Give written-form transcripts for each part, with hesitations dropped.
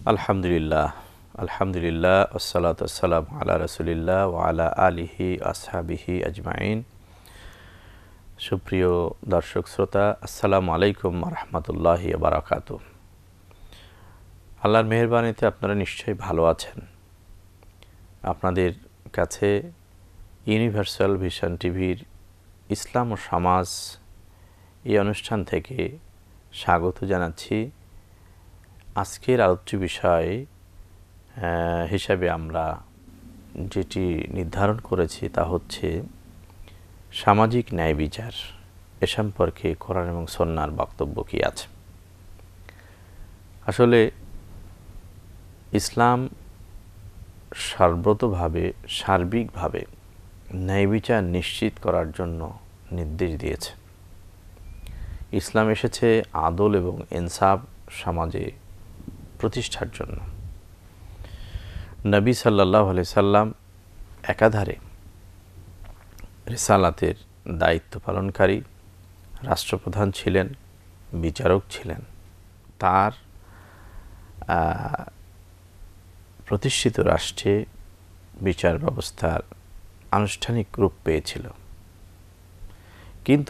আলহামদুলিল্লাহ আলহামদুলিল্লাহ আসসালাতু আসসালামু আলা রাসূলিল্লাহ ওয়া আলা আলিহি আসহাবিহি আজমাইন। সুপ্রিয় দর্শক শ্রোতা, আসসালামু আলাইকুম ওয়া রাহমাতুল্লাহি ওয়া বারাকাতুহু। আল্লাহর মেহেরবানিতে আপনারা নিশ্চয়ই ভালো আছেন। আপনাদের কাছে ইউনিভার্সাল ভিশন টিভির ইসলাম ও সমাজ এই অনুষ্ঠান থেকে স্বাগত জানাচ্ছি। আজকের আলোচ্য বিষয় হিসাবে আমরা যেটি নির্ধারণ করেছি তা হচ্ছে সামাজিক ন্যায় বিচার। এ সম্পর্কে কোরআন এবং সুন্নাহর বক্তব্য কী আছে। আসলে ইসলাম সর্বতোভাবে সার্বিকভাবে ন্যায় বিচার নিশ্চিত করার জন্য নির্দেশ দিয়েছে। ইসলাম এসেছে আদল এবং ইনসাফ সমাজে প্রতিষ্ঠার জন্য। নবী সাল্লাল্লাহু আলাইহি সাল্লাম একাধারে রিসালাতের দায়িত্ব পালনকারী রাষ্ট্রপ্রধান ছিলেন, বিচারক ছিলেন। তার প্রতিষ্ঠিত রাষ্ট্রে বিচার ব্যবস্থার আনুষ্ঠানিক রূপ পেয়েছিল। কিন্তু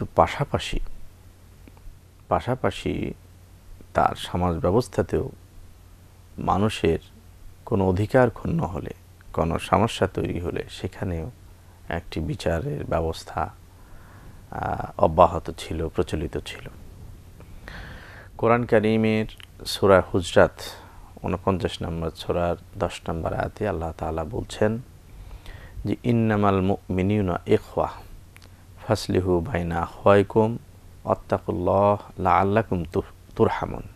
পাশাপাশি তার সমাজ ব্যবস্থাতেও মানুষের কোনো অধিকার ক্ষুণ্ণ হলে, কোনো সমস্যা তৈরি হলে সেখানেও একটি বিচারের ব্যবস্থা অব্যাহত ছিল, প্রচলিত ছিল। কোরআন কারীমের সূরা হুজরাত ৪৯ নম্বর সূরার ১০ নম্বর আয়াতে আল্লাহ তাআলা বলছেন যে ইন্নামাল মুমিনুনা ইখওয়া ফাসলিহু বাইনা আখওয়াইকুম ওয়াত্তাকুল্লাহ লাআল্লাকুম তুরহামুন।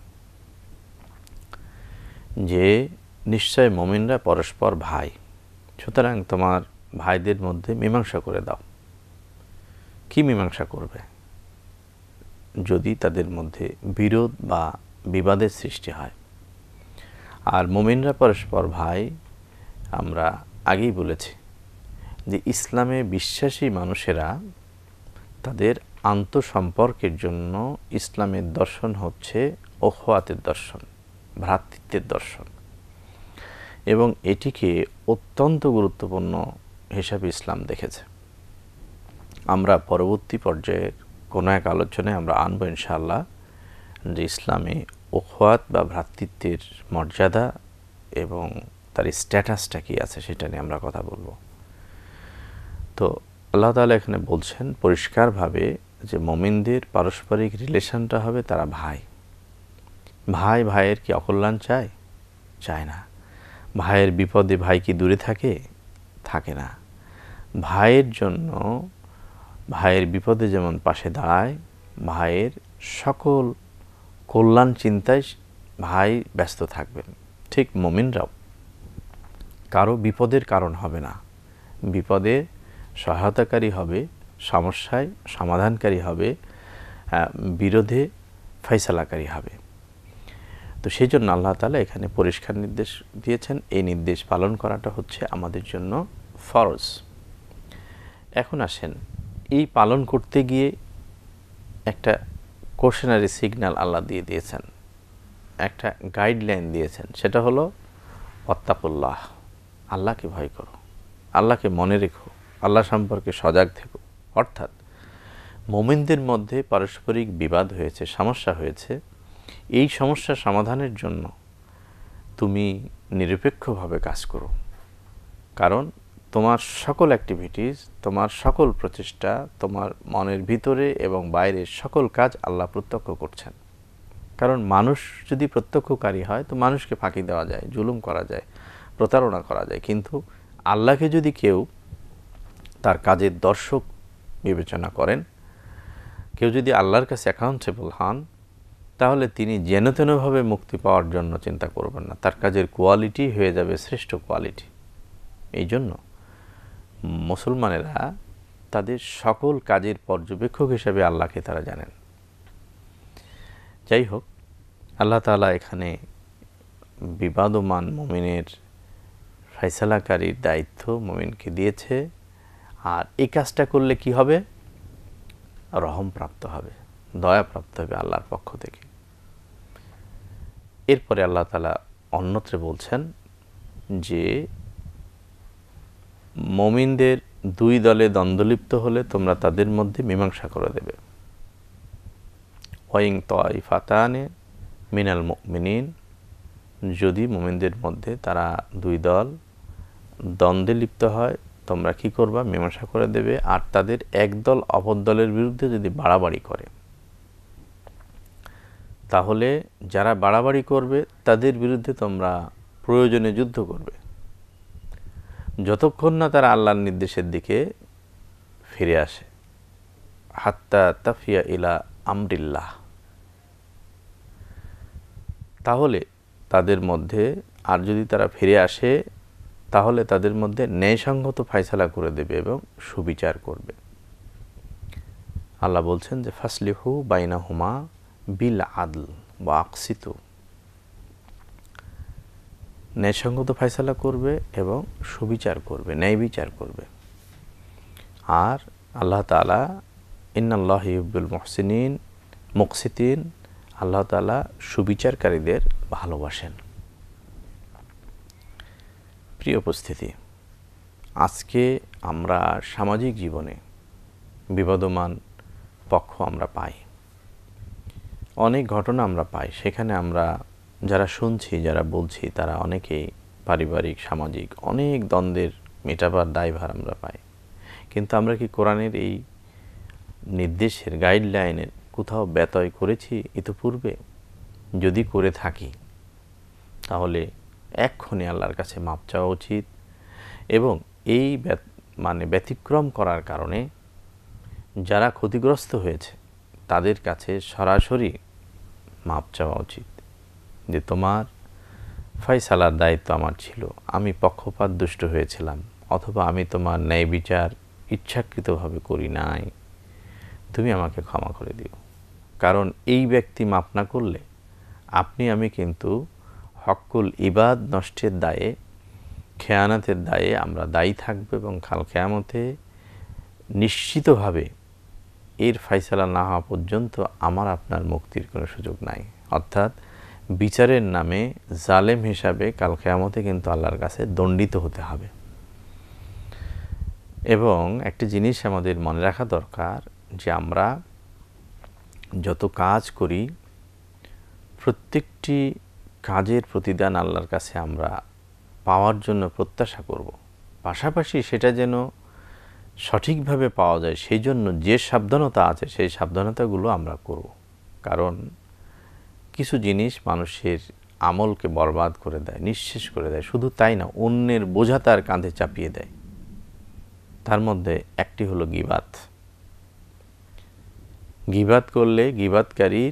যে নিশ্চয় মুমিনরা পরস্পর ভাই, সুতরাং তোমার ভাইদের মধ্যে মীমাংসা করে দাও। কি মীমাংসা করবে? যদি তাদের মধ্যে বিরোধ বা বিবাদের সৃষ্টি হয়। আর মুমিনরা পরস্পর ভাই, আমরা আগেই বলেছি যে ইসলামে বিশ্বাসী মানুষেরা তাদের আন্তঃসম্পর্কের জন্য ইসলামের দর্শন হচ্ছে ওখওয়াতের দর্শন, ভ্রাতৃত্বের দর্শন, এবং এটিকে অত্যন্ত গুরুত্বপূর্ণ হিসাবে ইসলাম দেখেছে। আমরা পরবর্তী পর্যায়ের কোনো এক আলোচনায় আমরা আনবো ইনশাআল্লাহ যে ইসলামে ওখওয়াত বা ভ্রাতৃত্বের মর্যাদা এবং তার স্ট্যাটাসটা কী আছে সেটা নিয়ে আমরা কথা বলবো। তো আল্লাহ তাআলা এখানে বলছেন পরিষ্কারভাবে যে মুমিনদের পারস্পরিক রিলেশনটা হবে তারা ভাই। ভাইয়ের কি অকল্যাণ চায়? চায় না। ভাইয়ের বিপদে ভাই কি দূরে থাকে না। ভাইয়ের জন্য ভাইয়ের বিপদে যেমন পাশে দাঁড়ায়, ভাইয়ের সকল কল্যাণ চিন্তায় ভাই ব্যস্ত থাকবেন। ঠিক মুমিনরাও কারো বিপদের কারণ হবে না, বিপদে সহায়তাকারী হবে, সমস্যায় সমাধানকারী হবে, বিরোধে ফয়সালাকারী হবে। তো সেই জন্য আল্লাহ তাআলা এখানে পরিষ্কার নির্দেশ দিয়েছেন। এই নির্দেশ পালন করাটা হচ্ছে আমাদের জন্য ফরজ। এখন আসেন, এই পালন করতে গিয়ে একটা কোশনারি সিগন্যাল আল্লাহ দিয়েছেন, একটা গাইডলাইন দিয়েছেন। সেটা হলো ওয়াত্তাকুল্লাহ, আল্লাহকে ভয় করো, আল্লাহকে মনে রেখো, আল্লাহ সম্পর্কে সজাগ থেকো। অর্থাৎ মুমিনদের মধ্যে পারস্পরিক বিবাদ হয়েছে, সমস্যা হয়েছে, এই সমস্যা সমাধানের জন্য তুমি নিরপেক্ষভাবে কাজ করো। কারণ তোমার সকল অ্যাক্টিভিটিস, তোমার সকল প্রচেষ্টা, তোমার মনের ভিতরে এবং বাইরে সকল কাজ আল্লাহ প্রত্যক্ষ করছেন। কারণ মানুষ যদি প্রত্যক্ষকারী হয় তো মানুষকে ফাঁকি দেওয়া যায়, জুলুম করা যায়, প্রতারণা করা যায়। কিন্তু আল্লাহকে যদি কেউ তার কাজের দর্শক বিবেচনা করেন, কেউ যদি আল্লাহর কাছে অ্যাকাউন্টেবল হন, তাহলে তিনি যেন তেনভাবে মুক্তি পাওয়ার জন্য চিন্তা করবেন না। তার কাজের কোয়ালিটি হয়ে যাবে শ্রেষ্ঠ কোয়ালিটি। এই জন্য মুসলমানেরা তাদের সকল কাজের পর্যবেক্ষক হিসেবে আল্লাহকে তারা জানেন। যাই হোক, আল্লাহ তাআলা এখানে বিবাদমান মুমিনের ফয়সালাকারীর দায়িত্ব মুমিনকে দিয়েছে। আর এই কাজটা করলে কি হবে? রহম প্রাপ্ত হবে, দয়া প্রাপ্ত হবে আল্লাহর পক্ষ থেকে। এরপরে আল্লাহ তাআলা অন্যত্রে বলছেন যে মুমিনদের দুই দলে দ্বন্দ্বলিপ্ত হলে তোমরা তাদের মধ্যে মীমাংসা করে দেবে। ওয়াইং তাইফাতানে মিনাল মুমিনিন, যদি মুমিনদের মধ্যে তারা দুই দল দ্বন্দ্বে লিপ্ত হয় তোমরা কি করবা? মীমাংসা করে দেবে। আর তাদের এক দল অপর দলের বিরুদ্ধে যদি বাড়াবাড়ি করে, তাহলে যারা বাড়াবাড়ি করবে তাদের বিরুদ্ধে তোমরা প্রয়োজনে যুদ্ধ করবে, যতক্ষণ না তারা আল্লাহর নির্দেশের দিকে ফিরে আসে। হাত্তা তাফিয়া ইলা আমরিল্লাহ, তাহলে তাদের মধ্যে আর যদি তারা ফিরে আসে তাহলে তাদের মধ্যে ন্যায়সঙ্গত ফায়সালা করে দেবে এবং সুবিচার করবে। আল্লাহ বলছেন যে ফাসলিহু বাইনাহুমা বিল আদল ওয়া আকসিতু, ন্যায়সঙ্গত ফায়সালা করবে এবং সুবিচার করবে, ন্যায় বিচার করবে। আর আল্লাহ তাআলা ইন্নাল্লাহা ইউহিব্বুল মুহসিনিন মুকসিতিন, আল্লাহ তাআলা সুবিচারকারীদের ভালোবাসেন। প্রিয় উপস্থিতি, আজকে আমরা সামাজিক জীবনে বিবদমান পক্ষ আমরা পাই, অনেক ঘটনা আমরা পাই। সেখানে আমরা যারা শুনছি, যারা বলছি, তারা অনেকেই পারিবারিক সামাজিক অনেক দ্বন্দ্বের মেটাবার দায়ভার আমরা পাই। কিন্তু আমরা কি কোরআনের এই নির্দেশের গাইডলাইনের কোথাও ব্যতয় করেছি ইতিপূর্বে? যদি করে থাকি তাহলে এক্ষুনি আল্লাহর কাছে মাপ চাওয়া উচিত এবং এই ব্যতিক্রম করার কারণে যারা ক্ষতিগ্রস্ত হয়েছে তাদের কাছে সরাসরি মাপ চাওয়া উচিত যে তোমার ফয়সালার দায়িত্ব আমার ছিল, আমি পক্ষপাত দুষ্ট হয়েছিলাম, অথবা আমি তোমার ন্যায় বিচার ইচ্ছাকৃতভাবে করি নাই, তুমি আমাকে ক্ষমা করে দিও। কারণ এই ব্যক্তি মাপ না করলে আপনি আমি কিন্তু হক্কুল ইবাদ নষ্টের দায়ে, খেয়ানাতের দায়ে আমরা দায়ী থাকবো এবং কাল কিয়ামতে নিশ্চিতভাবে এর ফয়সালা না হওয়া পর্যন্ত আমার আপনার মুক্তির কোনো সুযোগ নাই। অর্থাৎ বিচারের নামে জালেম হিসাবে কাল কিয়ামতে কিন্তু আল্লাহর কাছে দণ্ডিত হতে হবে। এবং একটি জিনিস আমাদের মনে রাখা দরকার যে আমরা যত কাজ করি প্রত্যেকটি কাজের প্রতিদান আল্লাহর কাছে আমরা পাওয়ার জন্য প্রত্যাশা করব। পাশাপাশি সেটা যেন সঠিকভাবে পাওয়া যায় সেই জন্য যে সাবধানতা আছে সেই সাবধানতাগুলো আমরা করব। কারণ কিছু জিনিস মানুষের আমলকে বরবাদ করে দেয়, নিঃশেষ করে দেয়। শুধু তাই না, অন্যের বোঝা তার কাঁধে চাপিয়ে দেয়। তার মধ্যে একটি হলো গীবাত। গীবাত করলে গীবাতকারীর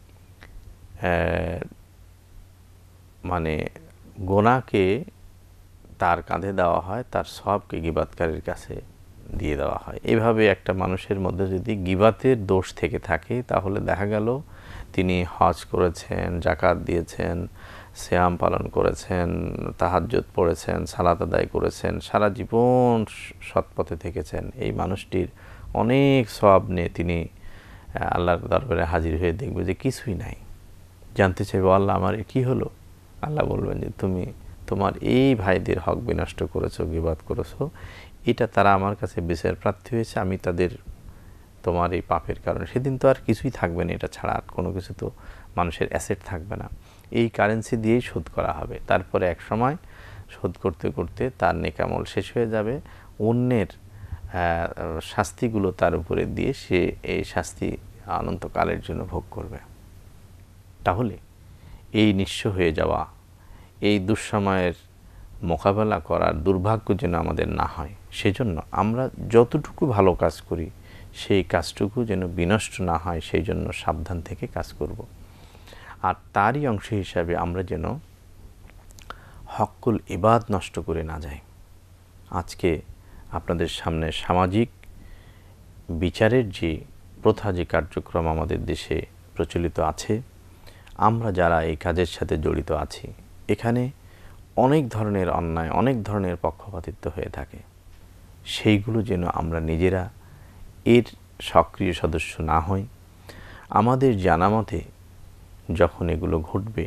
গোনাকে তার কাঁধে দেওয়া হয়, তার সবকে গীবাতকারীর কাছে দিয়ে দেওয়া হয়। এভাবে একটা মানুষের মধ্যে যদি গীবাতের দোষ থেকে থাকে তাহলে দেখা গেল তিনি হজ করেছেন, যাকাত দিয়েছেন, সিয়াম পালন করেছেন, তাহাজ্জুদ পড়েছেন, সালাত আদায় করেছেন, সারা জীবন সৎপথে থেকেছেন। এই মানুষটির অনেক সওয়াব নিয়ে তিনি আল্লাহর দরবারে হাজির হয়ে দেখবে যে কিছুই নাই। জানতে চাইবে, আল্লাহ আমার কি হলো? আল্লাহ বলবেন যে তুমি তোমার এই ভাইদের হক বিনষ্ট করেছো, গীবাত করেছো, এটা তারা আমার কাছে বিচার প্রার্থী হয়েছে, আমি তাদের তোমার এই পাপের কারণে, সেদিন তো আর কিছুই থাকবে না, এটা ছাড়া আর কোনো কিছু তো মানুষের অ্যাসেট থাকবে না, এই কারেন্সি দিয়েই শোধ করা হবে। তারপরে এক সময় শোধ করতে করতে তার নেকামল শেষ হয়ে যাবে, অন্যের শাস্তিগুলো তার উপরে দিয়ে সে এই শাস্তি অনন্তকালের জন্য ভোগ করবে। তাহলে এই নিঃস্ব হয়ে যাওয়া, এই দুঃসময়ের মোকাবেলা করার দুর্ভাগ্য যেন আমাদের না হয়, সেজন্য আমরা যতটুকু ভালো কাজ করি সেই কাজটুকু যেন বিনষ্ট না হয় সেই জন্য সাবধান থেকে কাজ করব। আর তারই অংশ হিসাবে আমরা যেন হক্কুল ইবাদ নষ্ট করে না যাই। আজকে আপনাদের সামনে সামাজিক বিচারের যে প্রথা, যে কার্যক্রম আমাদের দেশে প্রচলিত আছে, আমরা যারা এই কাজের সাথে জড়িত আছি, এখানে অনেক ধরনের অন্যায়, অনেক ধরনের পক্ষপাতিত্ব হয়ে থাকে। সেইগুলো যেন আমরা নিজেরা এর সক্রিয় সদস্য না হই। আমাদের জানা মতে যখন এগুলো ঘটবে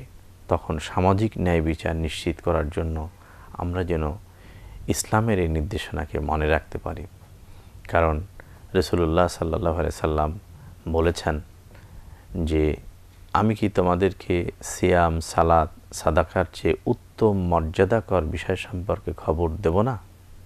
তখন সামাজিক ন্যায় বিচার নিশ্চিত করার জন্য আমরা যেন ইসলামের এই নির্দেশনাকে মনে রাখতে পারি। কারণ রাসূলুল্লাহ সাল্লাল্লাহু আলাইহি সাল্লাম বলেছেন যে আমি কি তোমাদেরকে সিয়াম, সালাত, সাদাকার চেয়ে উত্তম মর্যাদাকর বিষয় সম্পর্কে খবর দেব না?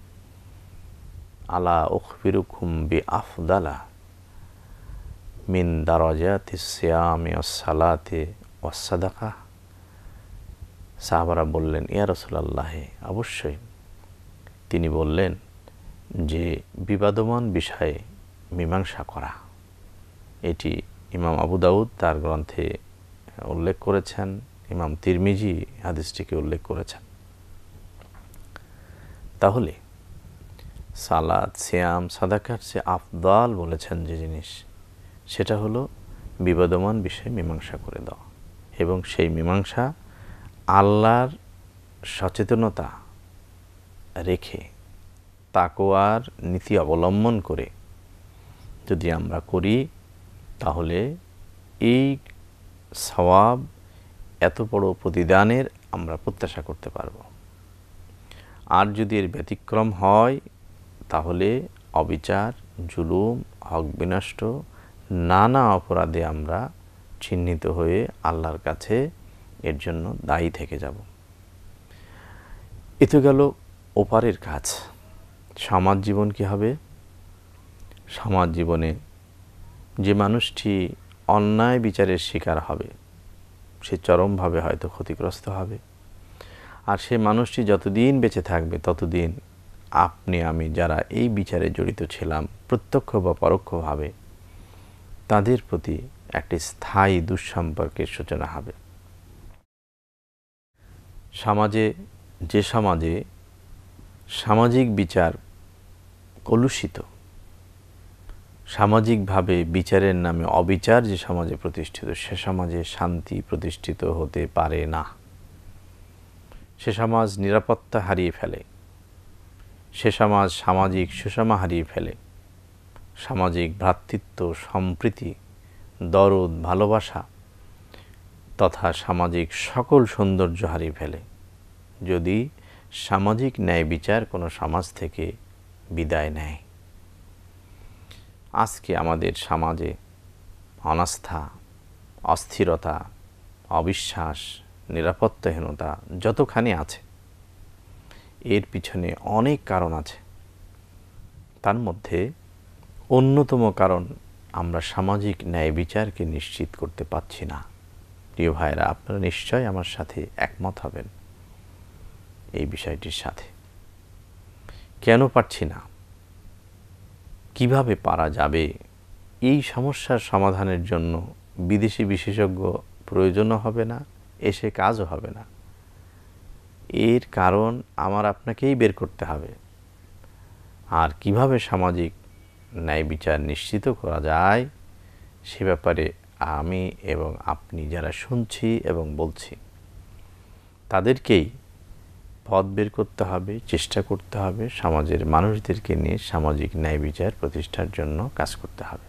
আলা উখবিরুকুম বিআফদালা মিন দারাজাতিস সিয়ামি ওয়াস সালাতি ওয়াস সাদাকা। সাহাবারা বললেন, ইয়া রাসূলুল্লাহ, অবশ্যই। তিনি বললেন যে বিবাদমান বিষয়ে মীমাংসা করা। এটি ইমাম আবু দাউদ তার গ্রন্থে উল্লেখ করেছেন, ইমাম তিরমিজি হাদিসটিকে উল্লেখ করেছেন। তাহলে সালাত, সিয়াম, সাদাকার চেয়ে আফদাল বলেছেন যে জিনিস, সেটা হলো বিবাদমান বিষয়ে মীমাংসা করে দেওয়া, এবং সেই মীমাংসা আল্লাহর সচেতনতা রেখে তাকওয়ার নীতি অবলম্বন করে যদি আমরা করি, তাহলে এই সওয়াব, এত বড় প্রতিদানের আমরা প্রত্যাশা করতে পারব। আর যদি এর ব্যতিক্রম হয়, তাহলে অবিচার, জুলুম, হক বিনষ্ট, নানা অপরাধে আমরা চিহ্নিত হয়ে আল্লাহর কাছে এর জন্য দায়ী থেকে যাব। এ তো গেল ওপারের কাজ। সমাজ জীবন কী হবে? সমাজ জীবনে যে মানুষটি অন্যায় বিচারের শিকার হবে, সে চরমভাবে হয়তো ক্ষতিগ্রস্ত হবে। আর সে মানুষটি যতদিন বেঁচে থাকবে, ততদিন আপনি আমি যারা এই বিচারে জড়িত ছিলাম, প্রত্যক্ষ বা পরোক্ষভাবে, তাদের প্রতি একটি স্থায়ী দুঃসম্পর্কের সূচনা হবে। যে সমাজে সামাজিক বিচার কলুষিত, সামাজিকভাবে বিচারের নামে অবিচার যে সমাজে প্রতিষ্ঠিত, সে সমাজে শান্তি প্রতিষ্ঠিত হতে পারে না। সে সমাজ নিরাপত্তা হারিয়ে ফেলে, সে সমাজ সামাজিক সুষমা হারিয়ে ফেলে, সামাজিক ভ্রাতৃত্ব, সম্প্রীতি, দরদ, ভালোবাসা তথা সামাজিক সকল সৌন্দর্য হারিয়ে ফেলে যদি সামাজিক ন্যায় বিচার কোনো সমাজ থেকে বিদায় নেয়। আজকে আমাদের সমাজে অনাস্থা, অস্থিরতা, অবিশ্বাস, নিরাপত্তাহীনতা যতখানি আছে, এর পিছনে অনেক কারণ আছে। তার মধ্যে অন্যতম কারণ, আমরা সামাজিক ন্যায় বিচারকে নিশ্চিত করতে পারছি না। প্রিয় ভাইরা, আপনারা নিশ্চয় আমার সাথে একমত হবেন এই বিষয়টির সাথে। কেন পারছি না? কিভাবে পারা যাবে? এই সমস্যার সমাধানের জন্য বিদেশি বিশেষজ্ঞ প্রয়োজনও হবে না, এসে কাজও হবে না। এর কারণ আমার আপনাকেই বের করতে হবে। আর কিভাবে সামাজিক ন্যায় বিচার নিশ্চিত করা যায়, সে ব্যাপারে আমি এবং আপনি যারা শুনছি এবং বলছি, তাদেরকেই পথ বের করতে হবে, চেষ্টা করতে হবে, সমাজের মানুষদেরকে নিয়ে সামাজিক ন্যায় বিচার প্রতিষ্ঠার জন্য কাজ করতে হবে।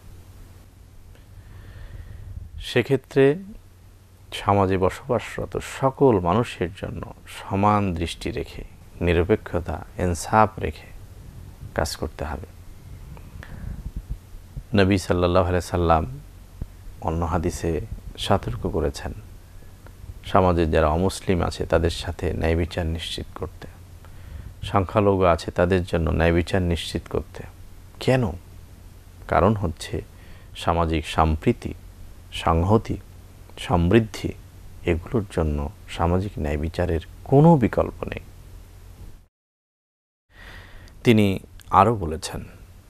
সেক্ষেত্রে সমাজে বসবাসরত সকল মানুষের জন্য সমান দৃষ্টি রেখে, নিরপেক্ষতা, ইনসাফ রেখে কাজ করতে হবে। নবী সাল্লাল্লাহু আলাইহি সাল্লাম অন্য হাদিসে সতর্ক করেছেন সমাজের যারা অমুসলিম আছে তাদের সাথে ন্যায় বিচার নিশ্চিত করতে, সংখ্যালঘু আছে তাদের জন্য ন্যায় বিচার নিশ্চিত করতে। কেন? কারণ হচ্ছে সামাজিক সম্প্রীতি, সংহতি, সমৃদ্ধি, এগুলোর জন্য সামাজিক ন্যায় বিচারের কোনো বিকল্প নেই। তিনি আরও বলেছেন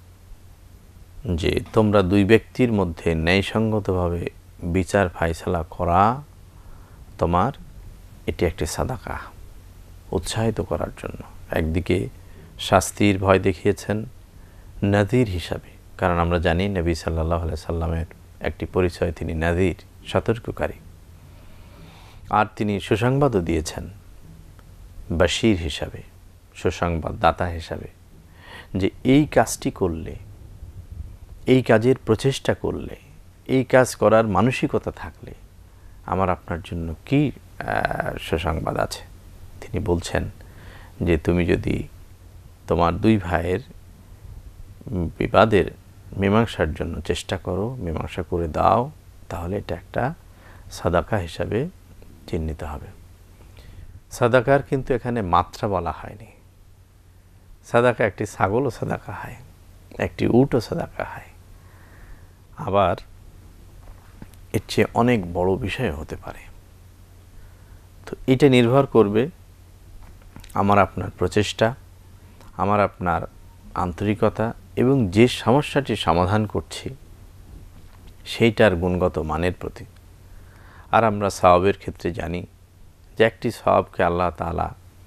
যে তোমরা দুই ব্যক্তির মধ্যে ন্যায়সঙ্গতভাবে বিচার ফায়সালা করা, তোমার এটি একটি সাদাকা, উৎসাহিত করার জন্য। একদিকে শাস্তির ভয় দেখিয়েছেন নাযীর হিসাবে, কারণ আমরা জানি নবী সাল্লাল্লাহু আলাইহি সাল্লামের একটি পরিচয়, তিনি নাযীর, সতর্ককারী। আর তিনি সুসংবাদও দিয়েছেন বাশীর হিসাবে, সুসংবাদ দাতা হিসাবে, যে এই কাজটি করলে, এই কাজের প্রচেষ্টা করলে, এই কাজ করার মানসিকতা থাকলে আমার আপনার জন্য কি সুসংবাদ আছে। তিনি বলছেন যে তুমি যদি তোমার দুই ভাইয়ের বিবাদের মীমাংসার জন্য চেষ্টা করো, মীমাংসা করে দাও, তাহলে এটা একটা সাদাকা হিসাবে চিহ্নিত হবে। সাদাকার কিন্তু এখানে মাত্রা বলা হয়নি। সাদাকা একটি ছাগলও সাদাকা হয়, একটি উটও সাদাকা হয়, আবার এর চেয়ে অনেক বড় বিষয় হতে পারে। তো এটা নির্ভর করবে আমার আপনার প্রচেষ্টা, আমার আপনার আন্তরিকতা এবং যে সমস্যাটি সমাধান করছি সেইটার গুণগত মানের প্রতি। আর আমরা সওয়াবের ক্ষেত্রে জানি যে একটি সওয়াবকে আল্লাহ তাআলা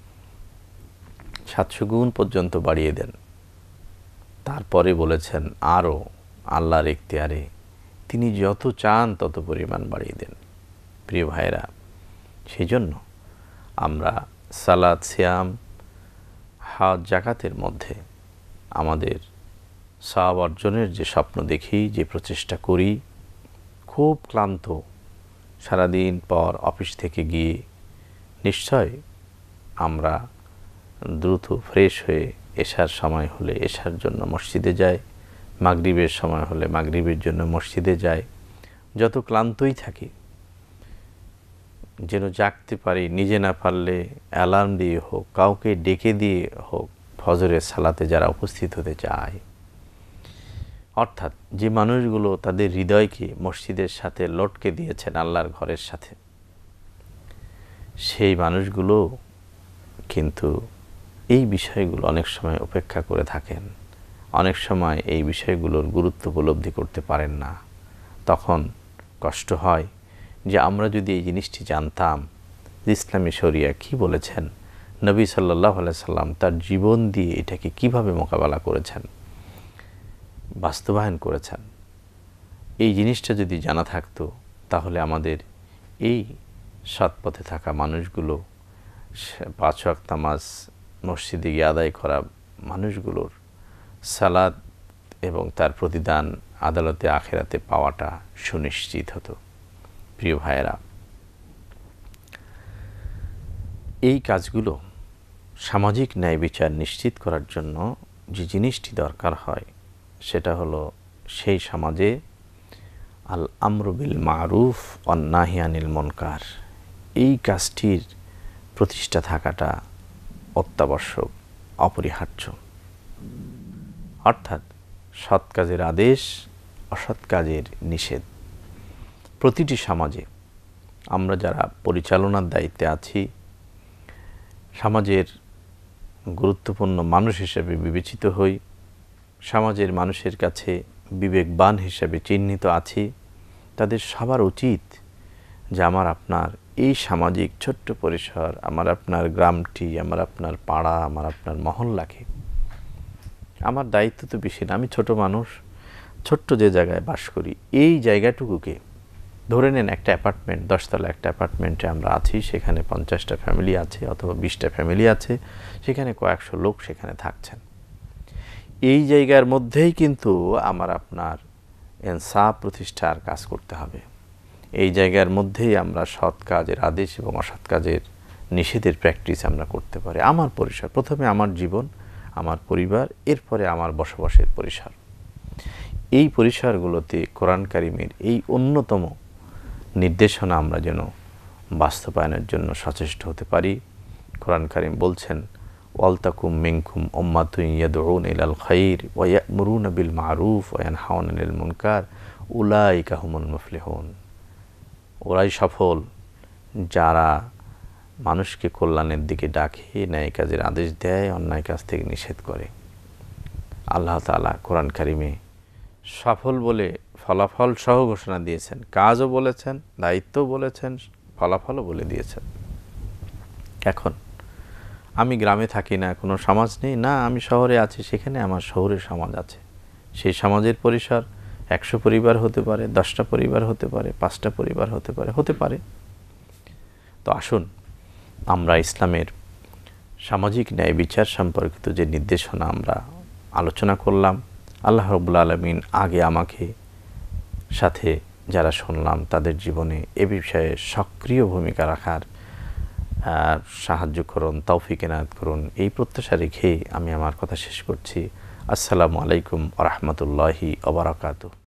700 গুণ পর্যন্ত বাড়িয়ে দেন। তারপরে বলেছেন আরও আল্লাহর ইখতিয়ারে তিনি যত চান তত পরিমাণ বাড়িয়ে দেন। প্রিয় ভাইরা, সেই জন্য আমরা সালাত, সিয়াম, হজ, যাকাতের মধ্যে আমাদের সওয়াব অর্জনের যে স্বপ্ন দেখি, যে প্রচেষ্টা করি, খুব ক্লান্ত সারাদিন পর অফিস থেকে গিয়ে নিশ্চয় আমরা দ্রুত ফ্রেশ হয়ে এশার সময় হলে এশার জন্য মসজিদে যাই, মাগরিবের সময় হলে মাগরিবের জন্য মসজিদে যাই। যত ক্লান্তই থাকি যেন জাগতে পারি, নিজে না পারলে অ্যালার্ম দিয়ে হোক, কাউকে ডেকে দিয়ে হোক, ফজরের সালাতে যারা উপস্থিত হতে চায়। অর্থাৎ যে মানুষগুলো তাদের হৃদয়কে মসজিদের সাথে লটকে দিয়েছেন আল্লাহর ঘরের সাথে, সেই মানুষগুলো কিন্তু এই বিষয়গুলো অনেক সময় উপেক্ষা করে থাকেন, অনেক সময় এই বিষয়গুলোর গুরুত্ব উপলব্ধি করতে পারেন না। তখন কষ্ট হয় যে আমরা যদি এই জিনিসটি জানতাম যে ইসলামী শরিয়া কী বলেছেন, নবী সাল্লাল্লাহু আলাইহি সাল্লাম তার জীবন দিয়ে এটাকে কিভাবে মোকাবেলা করেছেন, বাস্তবায়ন করেছেন, এই জিনিসটা যদি জানা থাকতো তাহলে আমাদের এই সৎপথে থাকা মানুষগুলো, 5 ওয়াক্ত নামাজ মসজিদে গিয়ে আদায় করা মানুষগুলোর সালাত এবং তার প্রতিদান আদালতে আখেরাতে পাওয়াটা সুনিশ্চিত হতো। প্রিয় ভাইয়েরা, এই কাজগুলো সামাজিক ন্যায় বিচার নিশ্চিত করার জন্য যে জিনিসটি দরকার হয় সেটা হলো সেই সমাজে আল আমরু বিল মারুফ ওয়ান নাহি আনিল মুনকার, এই কাজটির প্রতিষ্ঠা থাকাটা অত্যাবশ্যক, অপরিহার্য। অর্থাৎ সৎ কাজের আদেশ, অসৎ কাজের নিষেধ। প্রতিটি সমাজে আমরা যারা পরিচালনার দায়িত্বে আছি, সমাজের গুরুত্বপূর্ণ মানুষ হিসেবে বিবেচিত হই, সমাজের মানুষের কাছে বিবেকবান হিসেবে চিহ্নিত আছি, তাদের সবার উচিত যে আমার আপনার এই সামাজিক ছোট্ট পরিসর, আমার আপনার গ্রামটি, আমার আপনার পাড়া, আমার আপনার মহল্লাকে, আমার দায়িত্ব তো বেশি না, আমি ছোট মানুষ, ছোট্ট যে জায়গায় বাস করি, এই জায়গাটুকুকে ধরে নেন একটা অ্যাপার্টমেন্ট, 10 তলা একটা অ্যাপার্টমেন্টে আমরা আছি, সেখানে 50টা ফ্যামিলি আছে অথবা 20টা ফ্যামিলি আছে, সেখানে কয়েকশো লোক সেখানে থাকছেন। এই জায়গার মধ্যেই কিন্তু আমার আপনার ইনসাফ প্রতিষ্ঠার কাজ করতে হবে। এই জায়গার মধ্যেই আমরা সৎ কাজের আদেশ এবং অসৎ কাজের নিষেধের প্র্যাকটিস আমরা করতে পারি। আমার পরিসর, প্রথমে আমার জীবন, আমার পরিবার, এরপরে আমার বসবাসের পরিসর। এই পরিসরগুলোতে কোরআন কারিমের এই অন্যতম নির্দেশনা আমরা যেন বাস্তবায়নের জন্য সচেষ্ট হতে পারি। কোরআন কারিম বলছেন, ওয়ালতাকুম মিনকুম উম্মাতুন ইয়াদউনা ইলাল খায়র ওয়া ইয়া'মুরুনা বিল মারুফ ওয়া ইয়ানহাউনা আনিল মুনকার উলাইকা হুমুল মুফলিহুন। ওরাই সফল যারা মানুষকে কল্যাণের দিকে ডাকে, ন্যায় কাজের আদেশ দেয়, অন্যায় কাজ থেকে নিষেধ করে। আল্লাহ তাআলা কোরআন কারিমে সফল বলে ফলাফল সহ ঘোষণা দিয়েছেন, কাজও বলেছেন, দায়িত্বও বলেছেন, ফলাফলও বলে দিয়েছেন। এখন আমি গ্রামে থাকি না, কোনো সমাজ নেই, না আমি শহরে আছি, সেখানে আমার শহরের সমাজ আছে। সেই সমাজের পরিসর 100 পরিবার হতে পারে, 10টা পরিবার হতে পারে, 5টা পরিবার হতে পারে। তো আসুন আমরা ইসলামের সামাজিক ন্যায় বিচার সম্পর্কিত যে নির্দেশনা আমরা আলোচনা করলাম, আল্লাহ রাব্বুল আলামিন আগে আমাকে সাথে যারা শুনলাম তাদের জীবনে এ বিষয়ে সক্রিয় ভূমিকা রাখার সাহায্য করুন, তৌফিক এনায়েত করুন, এই প্রত্যাশা রেখে আমি আমার কথা শেষ করছি। আসসালামু আলাইকুম ওয়া রাহমাতুল্লাহি ওয়া বারাকাতুহু।